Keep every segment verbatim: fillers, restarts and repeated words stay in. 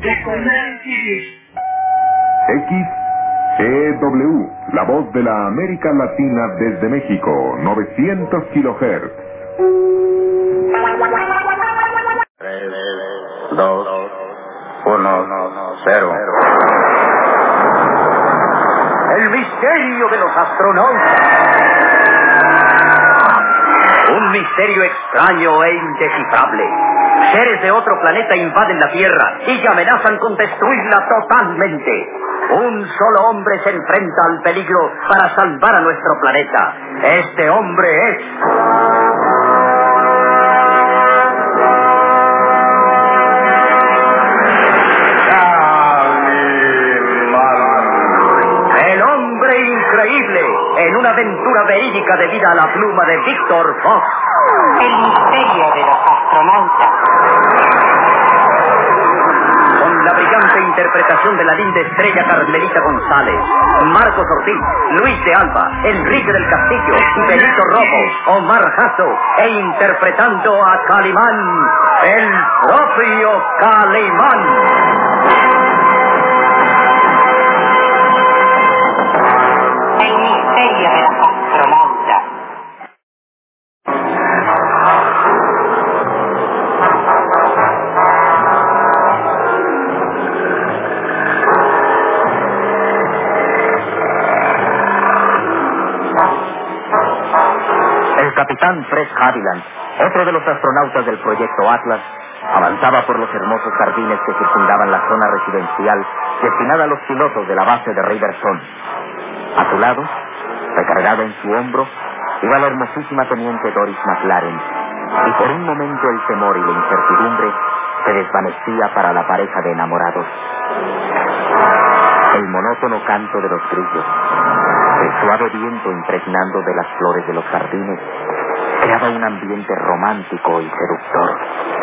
X E W, la voz de la América Latina desde México, novecientos kilohertz. tres, dos, uno, cero. El misterio de los astronautas. Un misterio extraño e indescifrable. Seres de otro planeta invaden la Tierra y amenazan con destruirla totalmente. Un solo hombre se enfrenta al peligro para salvar a nuestro planeta. Este hombre es... el hombre increíble, en una aventura verídica debida a la pluma de Víctor Fox. El misterio de los astronautas. Con la brillante interpretación de la linda estrella Carmelita González, Marcos Ortiz, Luis de Alba, Enrique del Castillo, Benito Rojo, Omar Jasso, e interpretando a Calimán, el propio Calimán. El misterio de los astronautas. El capitán Fred Haviland, otro de los astronautas del proyecto Atlas, avanzaba por los hermosos jardines que circundaban la zona residencial destinada a los pilotos de la base de Riverson. A su lado, recargada en su hombro, iba la hermosísima teniente Doris McLaren, y por un momento el temor y la incertidumbre se desvanecía para la pareja de enamorados. El monótono canto de los grillos, el suave viento impregnando de las flores de los jardines, creaba un ambiente romántico y seductor.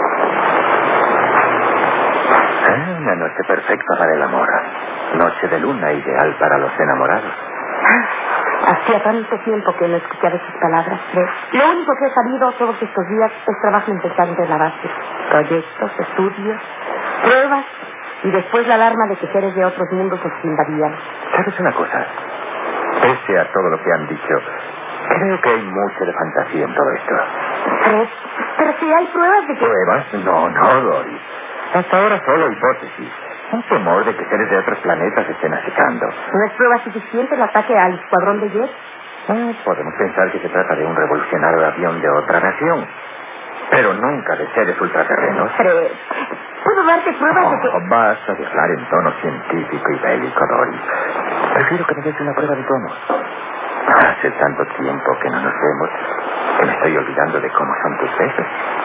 Ah, una noche perfecta para el amor. Noche de luna ideal para los enamorados. Hacía tanto tiempo que no escuchaba esas palabras, Fred. Lo único que he sabido todos estos días es trabajo incesante en la base. Proyectos, estudios, pruebas, y después la alarma de que seres de otros mundos nos invadían. ¿Sabes una cosa? Pese a todo lo que han dicho, creo que hay mucho de fantasía en todo esto. Fred, pero si hay pruebas de que... ¿Pruebas? No, no, Doris. Hasta ahora solo hipótesis. Un temor de que seres de otros planetas estén acechando. ¿No es prueba suficiente el ataque al escuadrón de Jet? Ah, podemos pensar que se trata de un revolucionario avión de otra nación, pero nunca de seres ultraterrenos. Fred, ¿puedo darte pruebas oh, de que...? Basta de hablar en tono científico y bélico, Doris. Prefiero que me des una prueba de tu amor. Hace tanto tiempo que no nos vemos que me estoy olvidando de cómo son tus besos.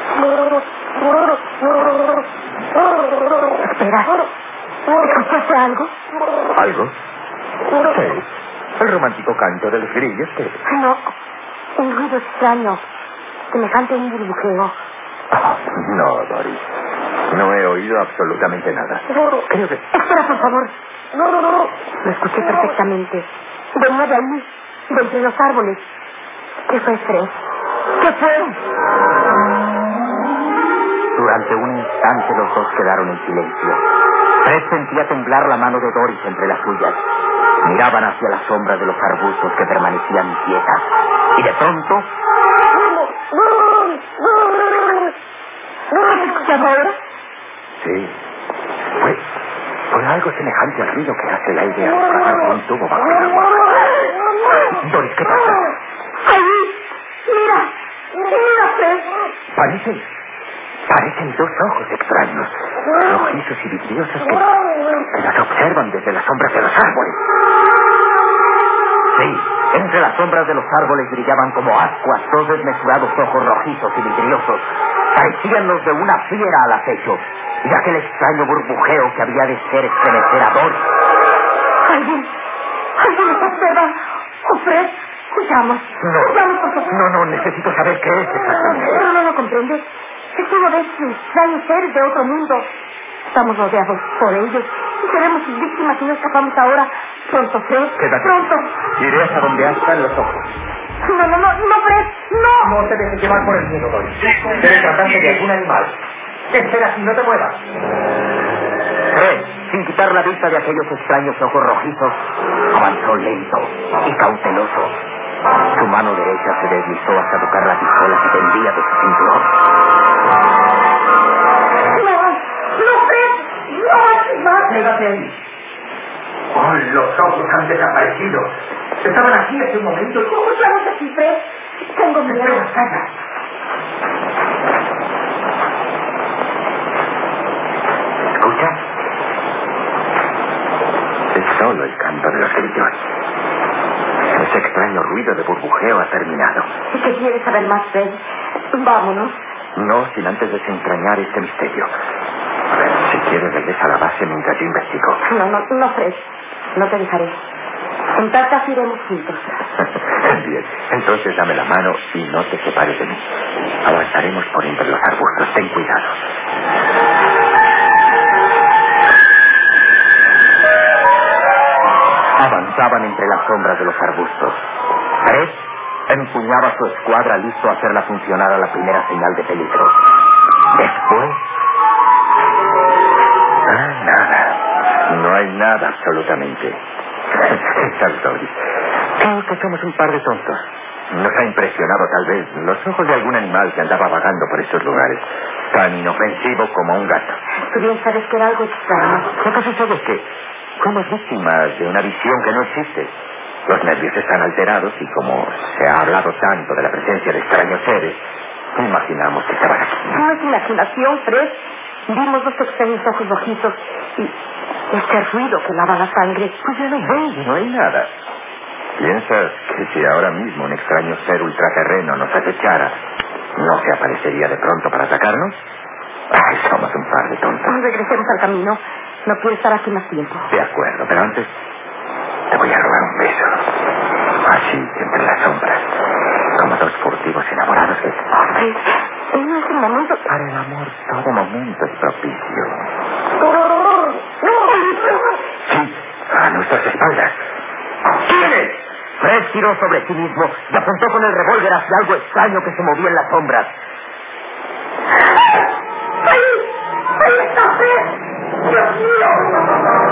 Espera. ¿Escuchaste algo? ¿Algo? Sí. El romántico canto de los grillos, ¿qué? No, un ruido extraño, semejante a un burbujeo. Oh, no, Doris. No he oído absolutamente nada. Creo que... Espera, por favor. Lo escuché perfectamente. Venía de ahí, de entre los árboles. ¿Qué fue, Fred? ¿Qué fue? Durante un instante los dos quedaron en silencio. Fred sentía temblar la mano de Doris entre las suyas. Miraban hacia las sombras de los arbustos que permanecían inquietas. Y de pronto... ¿Has escuchado ahora? Sí. Fue, fue algo semejante al ruido que hace el aire al pasar por un tubo bajo el agua. Doris, ¿qué pasa? ¡Ahí! ¡Mira! ¡Mira, Fred! Parecen... Parecen dos ojos extraños, rojizos y vidriosos que, que nos observan desde las sombras de los árboles. Sí, entre las sombras de los árboles brillaban como ascuas dos desmesurados ojos rojizos y vidriosos. Parecían los de una fiera al acecho, y aquel extraño burbujeo que había de ser estremecedor. ¿Alguien? ¿Alguien nos observa? ¿O Fred? Huyamos. No, Huyamos, por favor. no, no, necesito saber qué es exactamente. No, no lo comprendes. Es uno de esos extraños seres de otro mundo. Estamos rodeados por ellos y seremos sus víctimas si no escapamos ahora. Pronto, Fred. Quédate. Pronto. Iré hasta donde hasta los ojos. No, no, no, no, Fred. No. No te dejes llevar por el miedo, Doris. Debe tratarse de algún animal. Espera, si no te muevas. Fred, sin quitar la vista de aquellos extraños ojos rojizos, avanzó lento y cauteloso. Su mano derecha se deslizó hasta tocar la pistola que pendía de su cinturón. ¡No! ¡No, Fred! ¡No! ¡No! ¡Quédate ahí! ¡Oh, los ojos han desaparecido! Estaban aquí hace un momento. ¿Cómo estamos aquí, Fred? Tengo miedo. Espera, calla. ¿Escucha? Es solo el canto de los grillos. Ese extraño ruido de burbujeo ha terminado. ¿Y qué quieres saber más, Fred? Vámonos. No sin antes desentrañar este misterio. Si quieres, regresa a la base mientras yo investigo. No, no, no, Fred. No te dejaré. En Tartas iremos juntos. Bien, entonces dame la mano y no te separes de mí. Avanzaremos por entre los arbustos. Ten cuidado. Avanzaban entre las sombras de los arbustos. Fred empuñaba su escuadra listo a hacerla funcionar a la primera señal de peligro. Después... Ah, nada. No hay nada, absolutamente. Saltori, creo que somos un par de tontos. Nos ha impresionado, tal vez, los ojos de algún animal que andaba vagando por estos lugares. Tan inofensivo como un gato. Tú bien sabes que era algo extraño. Lo que sucede es que somos víctimas de una visión que no existe. Los nervios están alterados y como se ha hablado tanto de la presencia de extraños seres, imaginamos que estaban aquí. No es imaginación, Fred. Vimos los extraños ojos rojizos y ese ruido que lava la sangre. Pues ya no ves, no hay nada. ¿Piensas que si ahora mismo un extraño ser ultraterreno nos acechara, no se aparecería de pronto para atacarnos? Ay, somos un par de tontos. Regresemos al camino. No quiero estar aquí más tiempo. De acuerdo, pero antes te voy a robar un beso. Así, entre las sombras, como dos furtivos enamorados que... Oh, Fred, no es el momento. Para el amor todo momento es propicio. Sí, a nuestras espaldas. ¿Quién es? Fred giró sobre sí mismo y apuntó con el revólver hacia algo extraño que se movía en las sombras. ¡Ahí! ¡Ahí está, Fred! ¡Dios mío!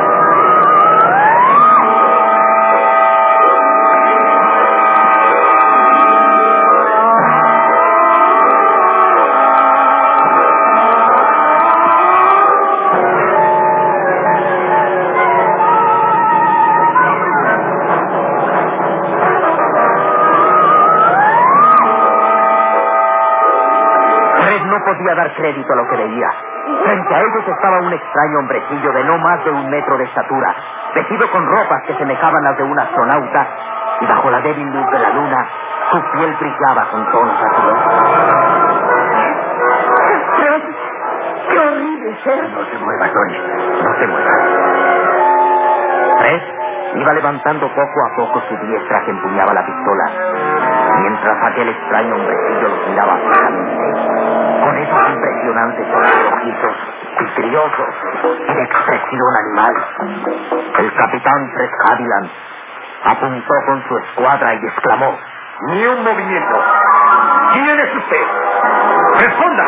Podía dar crédito a lo que veía. Frente a ellos estaba un extraño hombrecillo de no más de un metro de estatura, vestido con ropas que semejaban las de un astronauta, y bajo la débil luz de la luna, su piel brillaba con tonos azules. Fred, qué horrible ser. No te muevas, Tony. No te muevas. Fred iba levantando poco a poco su diestra que empuñaba la pistola, mientras aquel extraño hombrecillo los miraba fijamente, con esos impresionantes ojos rojizos, vidriosos y de expresión animal. El capitán Fred Haviland apuntó con su escuadra y exclamó: ¡Ni un movimiento! ¿Quién es usted? ¡Responda!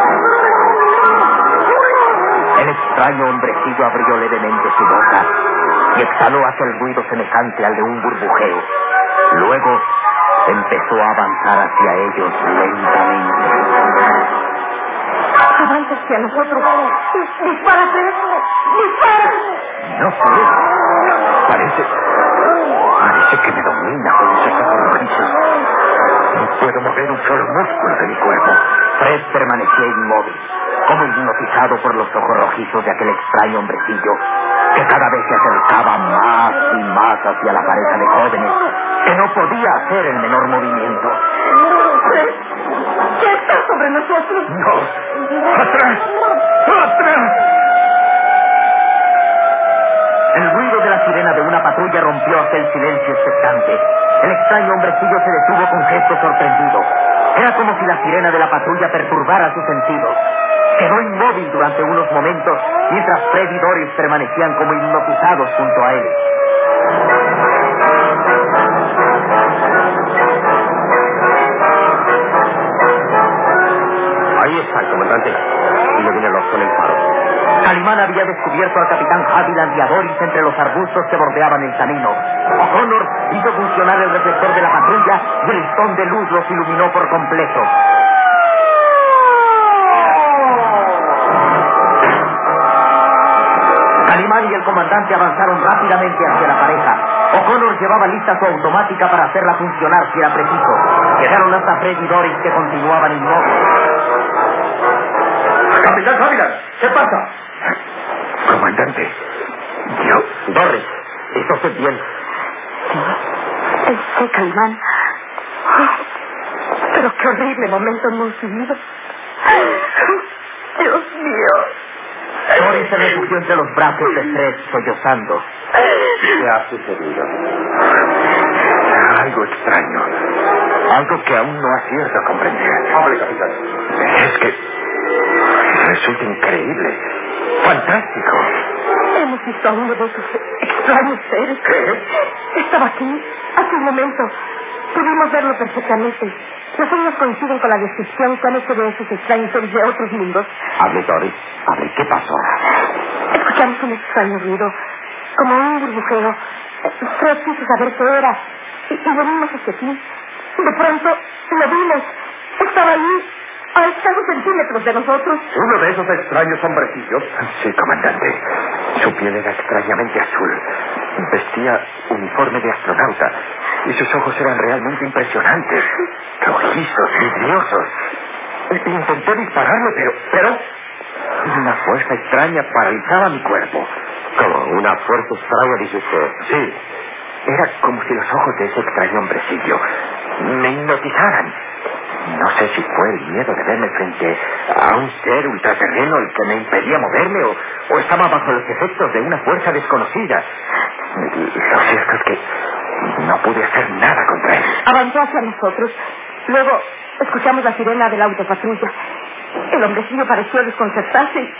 El extraño hombrecillo abrió levemente su boca y exhaló aquel ruido semejante al de un burbujeo. Luego empezó a avanzar hacia ellos lentamente. Avanza hacia nosotros. ¡Dispara, Fred! ¡Dispara! No puedo. Parece... Parece que me domina con esos ojos rojizos. No puedo mover un solo músculo de mi cuerpo. Fred permanecía inmóvil, como hipnotizado por los ojos rojizos de aquel extraño hombrecillo, que cada vez se acercaba más y más hacia la pareja de jóvenes, que no podía hacer el menor movimiento. Fred, ¿qué está sobre nosotros? ¡No! ¡Atrás! ¡Atrás! El ruido de la sirena de una patrulla rompió aquel silencio expectante. El extraño hombrecillo se detuvo con gesto sorprendido. Era como si la sirena de la patrulla perturbara sus sentidos. Quedó inmóvil durante unos momentos, mientras Fred y Doris permanecían como hipnotizados junto a él. Ahí está el comandante. Y le viene los con el faro. Calimán había descubierto al capitán Haviland y a Doris entre los arbustos que bordeaban el camino. O'Connor hizo funcionar el reflector de la patrulla y el listón de luz los iluminó por completo. Calimán y el comandante avanzaron rápidamente hacia la pareja. O'Connor llevaba lista su automática para hacerla funcionar si era preciso. Llegaron hasta Fred y Doris, que continuaban inmóviles. ¡Capitán Haviland! ¿Qué pasa? Comandante, yo... Doris, ¿está usted bien? Sí, sí, Calimán. Oh, pero qué horrible momento hemos vivido. Dios mío. Doris se refugió entre los brazos de Fred, sollozando. ¿Qué ha sucedido? Algo extraño. Algo que aún no acierto a comprender. Hable, capitán. Es que resulta increíble. Fantástico. Hemos visto a uno de esos extraños seres. ¿Qué? Estaba aquí, hace un momento. Pudimos verlo perfectamente. Los sueños coinciden con la descripción que han hecho de esos extraños seres de otros mundos. Hable, Doris. Hable, ¿qué pasó? Escuchamos un extraño ruido, como un burbujeo. Fred quiso saber qué era, y, y venimos hacia aquí. De pronto lo vimos. Estaba ahí, a escasos centímetros de nosotros. ¿Uno de esos extraños hombrecillos? Sí, comandante. Su piel era extrañamente azul. Vestía uniforme de astronauta. Y sus ojos eran realmente impresionantes. Rojizos, vidriosos. Intenté dispararle, pero... pero... una fuerza extraña paralizaba mi cuerpo. ¿Cómo? ¿Una fuerza extraña, dice usted? Sí. Era como si los ojos de ese extraño hombrecillo me hipnotizaran. No sé si fue el miedo de verme frente a un ser ultraterreno el que me impedía moverme o, o estaba bajo los efectos de una fuerza desconocida. Lo cierto es que no pude hacer nada contra él. Avanzó hacia nosotros. Luego escuchamos la sirena de la autopatrulla. El hombrecillo pareció desconcertarse.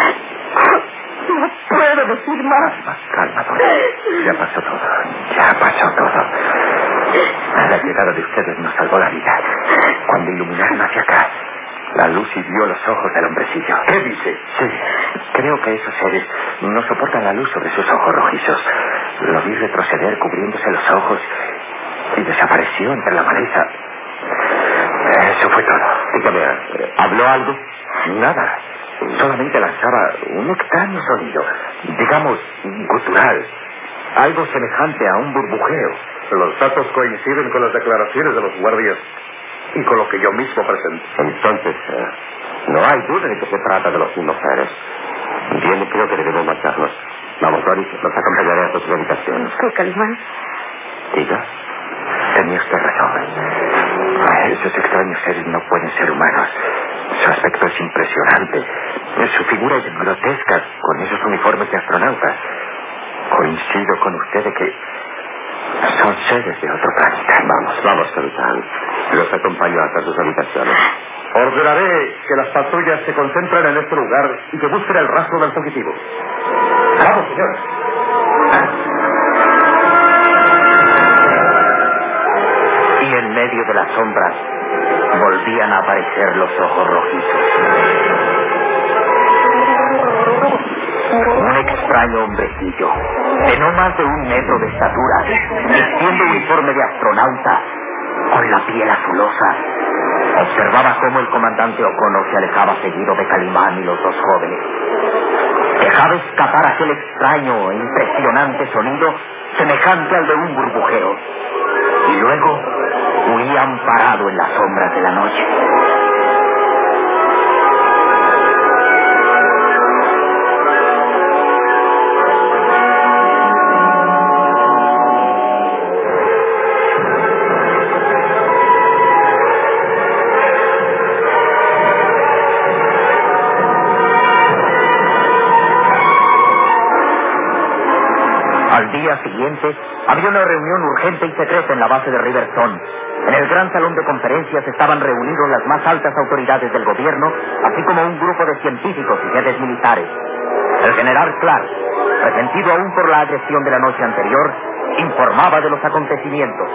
No puedo decir más. Calma, calma, Doris. Ya pasó todo. Ya pasó todo. La llegada de ustedes nos salvó la vida. Cuando iluminaron hacia acá, la luz hirió los ojos del hombrecillo. ¿Qué dice? Sí, creo que esos seres no soportan la luz sobre sus ojos rojizos. Lo vi retroceder cubriéndose los ojos y desapareció entre la maleza. Eso fue todo. Dígame, ¿habló algo? Nada. Solamente lanzaba un extraño sonido, digamos, gutural. Algo semejante a un burbujeo. Los datos coinciden con las declaraciones de los guardias y con lo que yo mismo presento. Entonces, eh, no hay duda de que se trata de los mismos seres. Bien, creo que debemos marcharnos. Vamos, Doris, los acompañaré a sus habitaciones. ¿Qué, Calimán? Diga. Tenía usted razón. Esos extraños seres no pueden ser humanos. Su aspecto es impresionante. Su figura es grotesca con esos uniformes de astronauta. Coincido con usted de que son seres de otro planeta. Vamos, vamos, capitán. Los acompaño hasta sus habitaciones. Ordenaré que las patrullas se concentren en este lugar y que busquen el rastro del fugitivo. ¡Vamos, señor! Y en medio de las sombras volvían a aparecer los ojos rojizos. Un extraño hombrecillo, de no más de un metro de estatura, vistiendo uniforme de astronauta, con la piel azulosa, observaba cómo el comandante O'Connor se alejaba seguido de Calimán y los dos jóvenes. Dejaba escapar aquel extraño e impresionante sonido semejante al de un burbujeo. Y luego huían parado en las sombras de la noche. Al día siguiente, había una reunión urgente y secreta en la base de Riverstone. En el gran salón de conferencias estaban reunidos las más altas autoridades del gobierno, así como un grupo de científicos y jefes militares. El general Clark, resentido aún por la agresión de la noche anterior, informaba de los acontecimientos.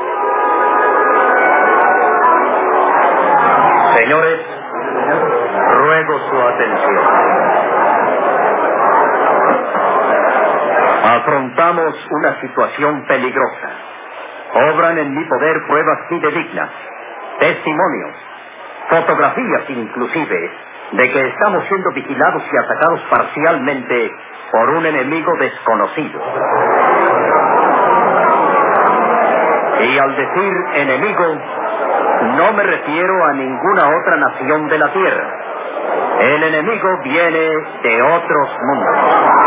Señores, ruego su atención. Afrontamos una situación peligrosa. Obran en mi poder pruebas fidedignas, testimonios, fotografías inclusive, de que estamos siendo vigilados y atacados parcialmente por un enemigo desconocido. Y al decir enemigo, no me refiero a ninguna otra nación de la Tierra. El enemigo viene de otros mundos.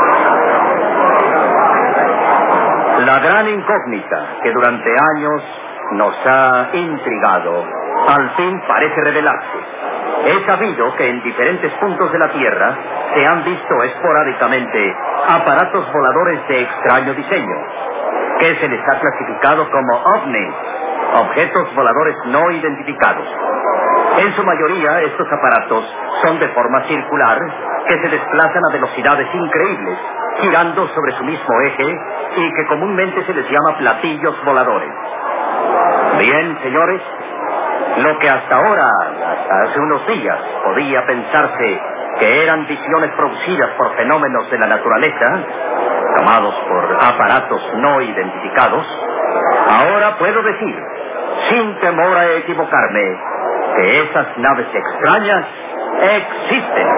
La gran incógnita que durante años nos ha intrigado, al fin parece revelarse. He sabido que en diferentes puntos de la Tierra se han visto esporádicamente aparatos voladores de extraño diseño, que se les ha clasificado como ovnis, objetos voladores no identificados. En su mayoría, estos aparatos son de forma circular, que se desplazan a velocidades increíbles, girando sobre su mismo eje, y que comúnmente se les llama platillos voladores. Bien, señores, lo que hasta ahora, hasta hace unos días, podía pensarse que eran visiones producidas por fenómenos de la naturaleza, tomados por aparatos no identificados, ahora puedo decir, sin temor a equivocarme, que esas naves extrañas existen.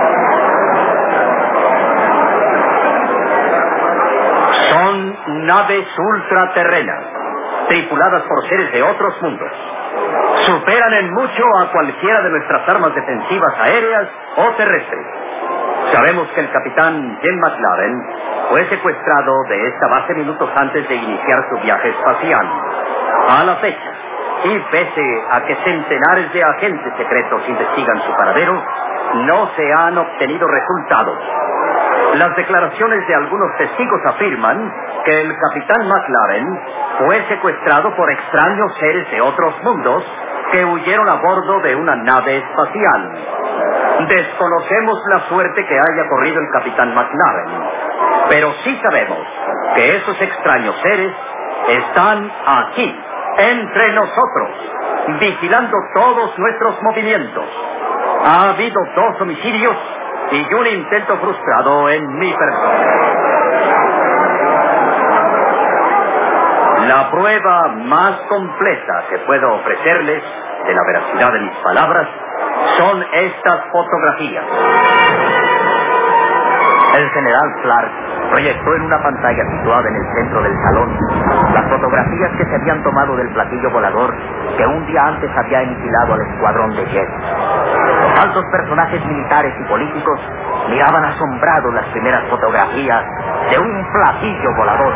Son naves ultraterrenas, tripuladas por seres de otros mundos. Superan en mucho a cualquiera de nuestras armas defensivas aéreas o terrestres. Sabemos que el capitán Jim McLaren fue secuestrado de esta base minutos antes de iniciar su viaje espacial. A la fecha, y pese a que centenares de agentes secretos investigan su paradero, no se han obtenido resultados. Las declaraciones de algunos testigos afirman que el capitán McLaren fue secuestrado por extraños seres de otros mundos que huyeron a bordo de una nave espacial. Desconocemos la suerte que haya corrido el capitán McLaren, pero sí sabemos que esos extraños seres están aquí, entre nosotros, vigilando todos nuestros movimientos. Ha habido dos homicidios y un intento frustrado en mi persona. La prueba más completa que puedo ofrecerles de la veracidad de mis palabras son estas fotografías. El general Clark proyectó en una pantalla situada en el centro del salón las fotografías que se habían tomado del platillo volador que un día antes había aniquilado al escuadrón de Jet. Los altos personajes militares y políticos miraban asombrados las primeras fotografías de un platillo volador.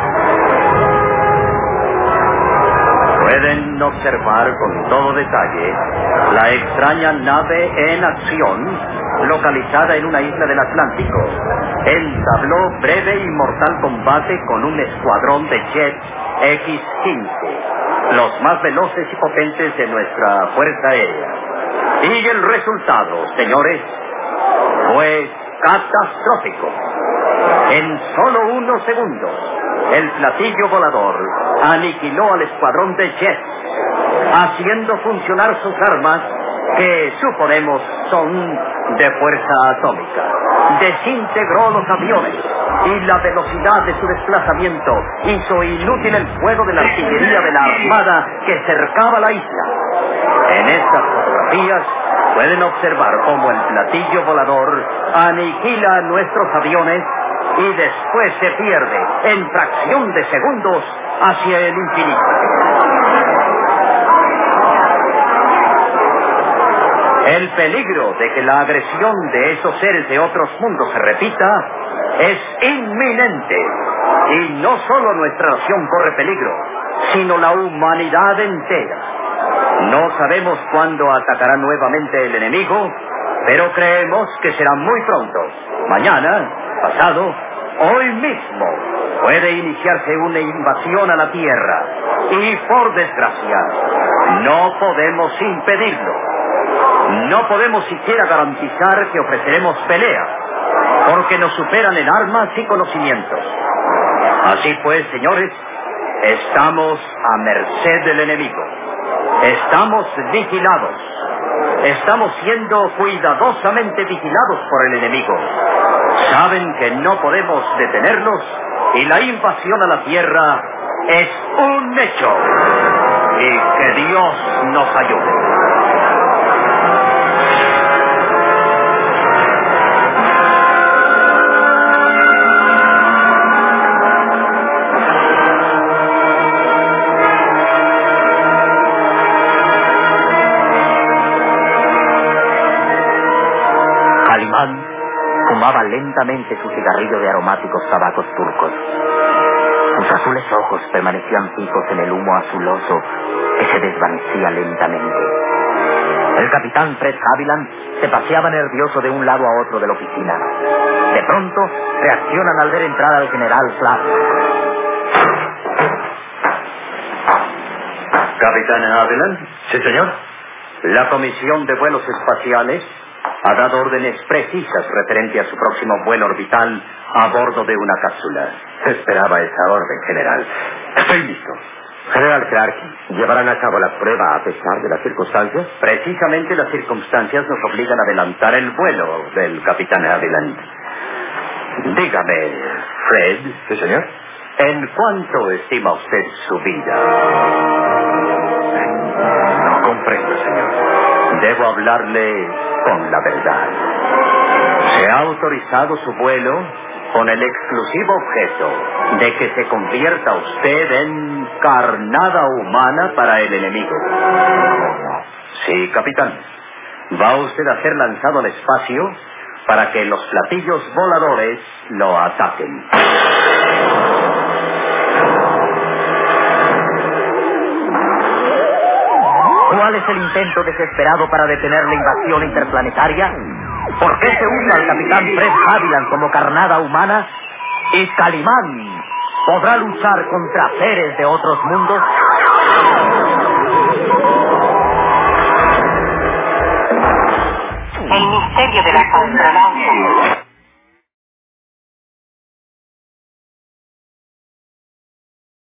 Pueden observar con todo detalle la extraña nave en acción localizada en una isla del Atlántico. Entabló breve y mortal combate con un escuadrón de jets equis quince, los más veloces y potentes de nuestra Fuerza Aérea. Y el resultado, señores, fue catastrófico. En solo unos segundos, el platillo volador aniquiló al escuadrón de jets, haciendo funcionar sus armas, que suponemos son de fuerza atómica. Desintegró los aviones y la velocidad de su desplazamiento hizo inútil el fuego de la artillería de la armada que cercaba la isla. En estas fotografías pueden observar cómo el platillo volador aniquila nuestros aviones y después se pierde en fracción de segundos hacia el infinito. El peligro de que la agresión de esos seres de otros mundos se repita es inminente. Y no solo nuestra nación corre peligro, sino la humanidad entera. No sabemos cuándo atacará nuevamente el enemigo, pero creemos que será muy pronto. Mañana, pasado, hoy mismo, puede iniciarse una invasión a la Tierra. Y por desgracia, no podemos impedirlo. No podemos siquiera garantizar que ofreceremos pelea, porque nos superan en armas y conocimientos. Así pues, señores, estamos a merced del enemigo. Estamos vigilados. Estamos siendo cuidadosamente vigilados por el enemigo. Saben que no podemos detenerlos y la invasión a la Tierra es un hecho. Y que Dios nos ayude. Calimán fumaba lentamente su cigarrillo de aromáticos tabacos turcos. Sus azules ojos permanecían fijos en el humo azuloso que se desvanecía lentamente. El capitán Fred Haviland se paseaba nervioso de un lado a otro de la oficina. De pronto, reaccionan al ver entrar al general Flack. Capitán Haviland. Sí, señor. La Comisión de Vuelos Espaciales ha dado órdenes precisas referente a su próximo vuelo orbital a bordo de una cápsula. Esperaba esa orden, general. Estoy listo. General Clark, ¿llevarán a cabo la prueba a pesar de las circunstancias? Precisamente las circunstancias nos obligan a adelantar el vuelo del capitán Haviland. Dígame, Fred. Sí, señor. ¿En cuánto estima usted su vida? No comprendo, señor. Debo hablarle con la verdad. Se ha autorizado su vuelo con el exclusivo objeto de que se convierta usted en carnada humana para el enemigo. Sí, capitán. Va usted a ser lanzado al espacio para que los platillos voladores lo ataquen. ¿Cuál es el intento desesperado para detener la invasión interplanetaria? ¿Por qué se usa al capitán Fred Haviland como carnada humana? ¿Y Calimán podrá luchar contra seres de otros mundos?